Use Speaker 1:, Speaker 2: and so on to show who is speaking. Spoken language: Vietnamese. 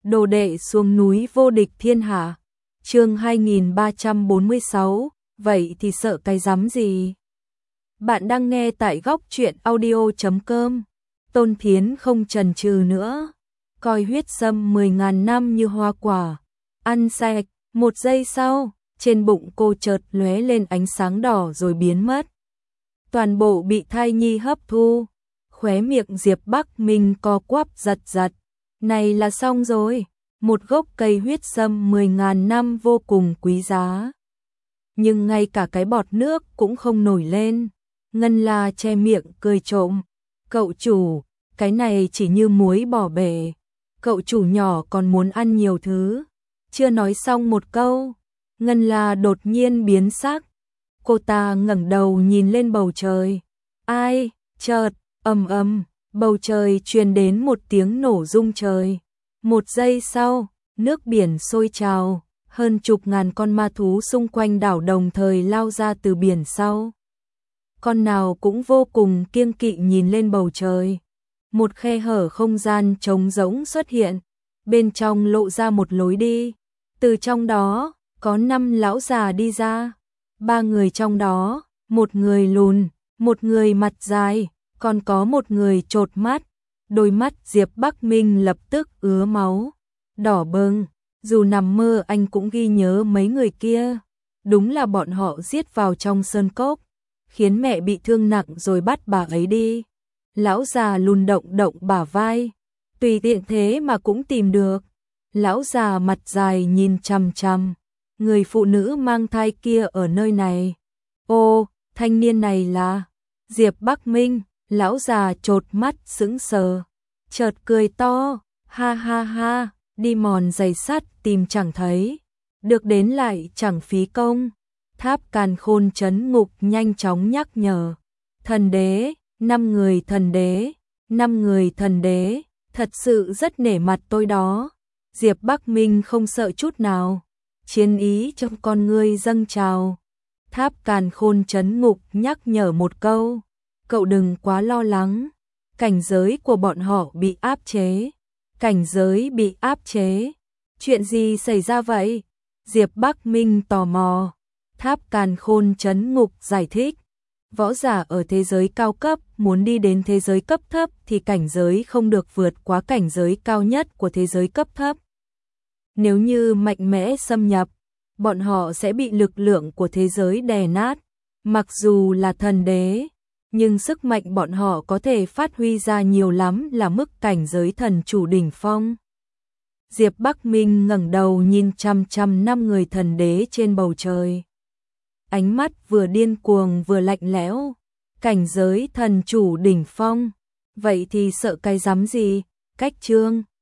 Speaker 1: Đồ đệ xuống núi vô địch thiên hạ. Chương 2346, vậy thì sợ cái rắm gì? Bạn đang nghe tại góc truyện audio.com. Tôn Thiến không chần chừ nữa, coi huyết sâm 10.000 năm như hoa quả, ăn sạch. Một giây sau, trên bụng cô chợt lóe lên ánh sáng đỏ rồi biến mất. Toàn bộ bị thai nhi hấp thu. Khóe miệng Diệp Bắc Minh co quắp giật giật. Này là xong rồi, một gốc cây huyết sâm 10.000 năm vô cùng quý giá. Nhưng ngay cả cái bọt nước cũng không nổi lên. Ngân La che miệng cười trộm. Cậu chủ, cái này chỉ như muối bỏ bể. Cậu chủ nhỏ còn muốn ăn nhiều thứ. Chưa nói xong một câu, Ngân La đột nhiên biến sắc. Cô ta ngẩng đầu nhìn lên bầu trời. Ai, chợt, ầm ầm, bầu trời truyền đến một tiếng nổ rung trời. Một giây sau, nước biển sôi trào, hơn chục ngàn con ma thú xung quanh đảo đồng thời lao ra từ biển sau. Con nào cũng vô cùng kiêng kỵ nhìn lên bầu trời. Một khe hở không gian trống rỗng xuất hiện, bên trong lộ ra một lối đi. Từ trong đó, có 5 lão già đi ra. 3 người trong đó, một người lùn, một người mặt dài, còn có một người chột mắt. Đôi mắt Diệp Bắc Minh lập tức ứa máu, đỏ bừng. Dù nằm mơ anh cũng ghi nhớ mấy người kia. Đúng là bọn họ giết vào trong sơn cốc, khiến mẹ bị thương nặng rồi bắt bà ấy đi. Lão già lùn động động bả vai, tùy tiện thế mà cũng tìm được. Lão già mặt dài nhìn chằm chằm, người phụ nữ mang thai kia ở nơi này. Ô, thanh niên này là Diệp Bắc Minh. Lão già chột mắt sững sờ, chợt cười to, ha ha ha, đi mòn giày sắt tìm chẳng thấy, được đến lại chẳng phí công. Tháp Càn Khôn trấn ngục nhanh chóng nhắc nhở. Thần đế, 5 người thần đế, 5 người thần đế, thật sự rất nể mặt tôi đó. Diệp Bắc Minh không sợ chút nào, chiến ý trong con ngươi dâng trào. Tháp Càn Khôn trấn ngục nhắc nhở một câu, cậu đừng quá lo lắng, cảnh giới của bọn họ bị áp chế. Cảnh giới bị áp chế? Chuyện gì xảy ra vậy? Diệp Bắc Minh tò mò. Tháp Càn Khôn trấn ngục giải thích, võ giả ở thế giới cao cấp muốn đi đến thế giới cấp thấp thì cảnh giới không được vượt quá cảnh giới cao nhất của thế giới cấp thấp. Nếu như mạnh mẽ xâm nhập, bọn họ sẽ bị lực lượng của thế giới đè nát. Mặc dù là thần đế, nhưng sức mạnh bọn họ có thể phát huy ra nhiều lắm là mức cảnh giới thần chủ đỉnh phong. Diệp Bắc Minh ngẩng đầu nhìn chằm chằm 5 người thần đế trên bầu trời. Ánh mắt vừa điên cuồng vừa lạnh lẽo. Cảnh giới thần chủ đỉnh phong, vậy thì sợ cái rắm gì? Cách chương